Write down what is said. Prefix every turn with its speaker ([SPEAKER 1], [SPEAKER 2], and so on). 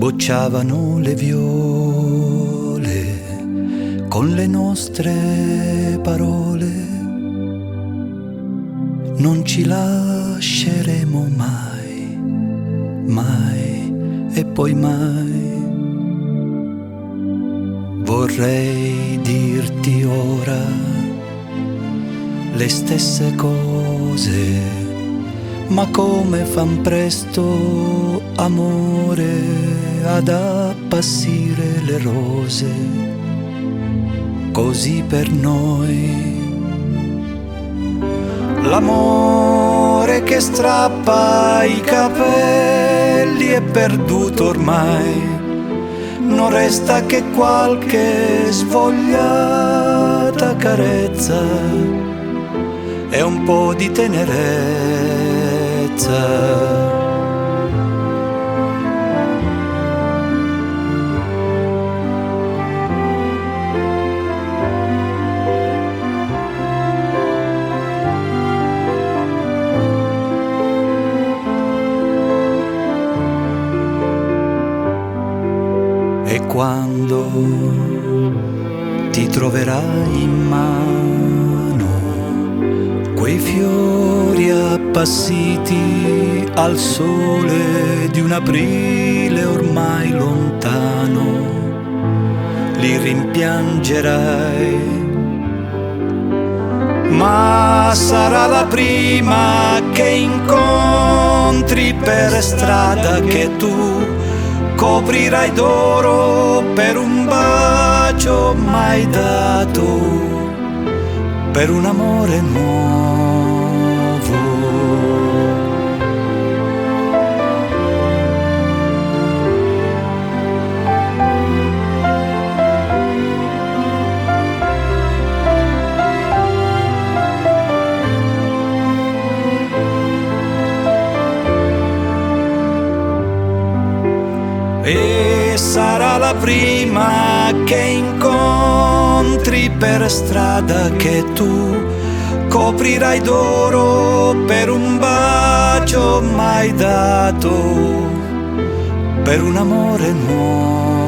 [SPEAKER 1] bocciavano le viole con le nostre parole. Non ci lasceremo mai, mai e poi mai. Vorrei dirti ora le stesse cose, ma come fan presto, amore, ad appassire le rose. Così per noi l'amore che strappa i capelli è perduto ormai. Non resta che qualche svogliata carezza e un po' di tenerezza. E quando ti troverai in mano quei fiori appassiti al sole di un aprile ormai lontano, li rimpiangerai, ma sarà la prima che incontri per strada che tu coprirai d'oro per un bacio mai dato, per un amore nuovo. E sarà la prima che incontri per strada che tu coprirai d'oro per un bacio mai dato, per un amore nuovo.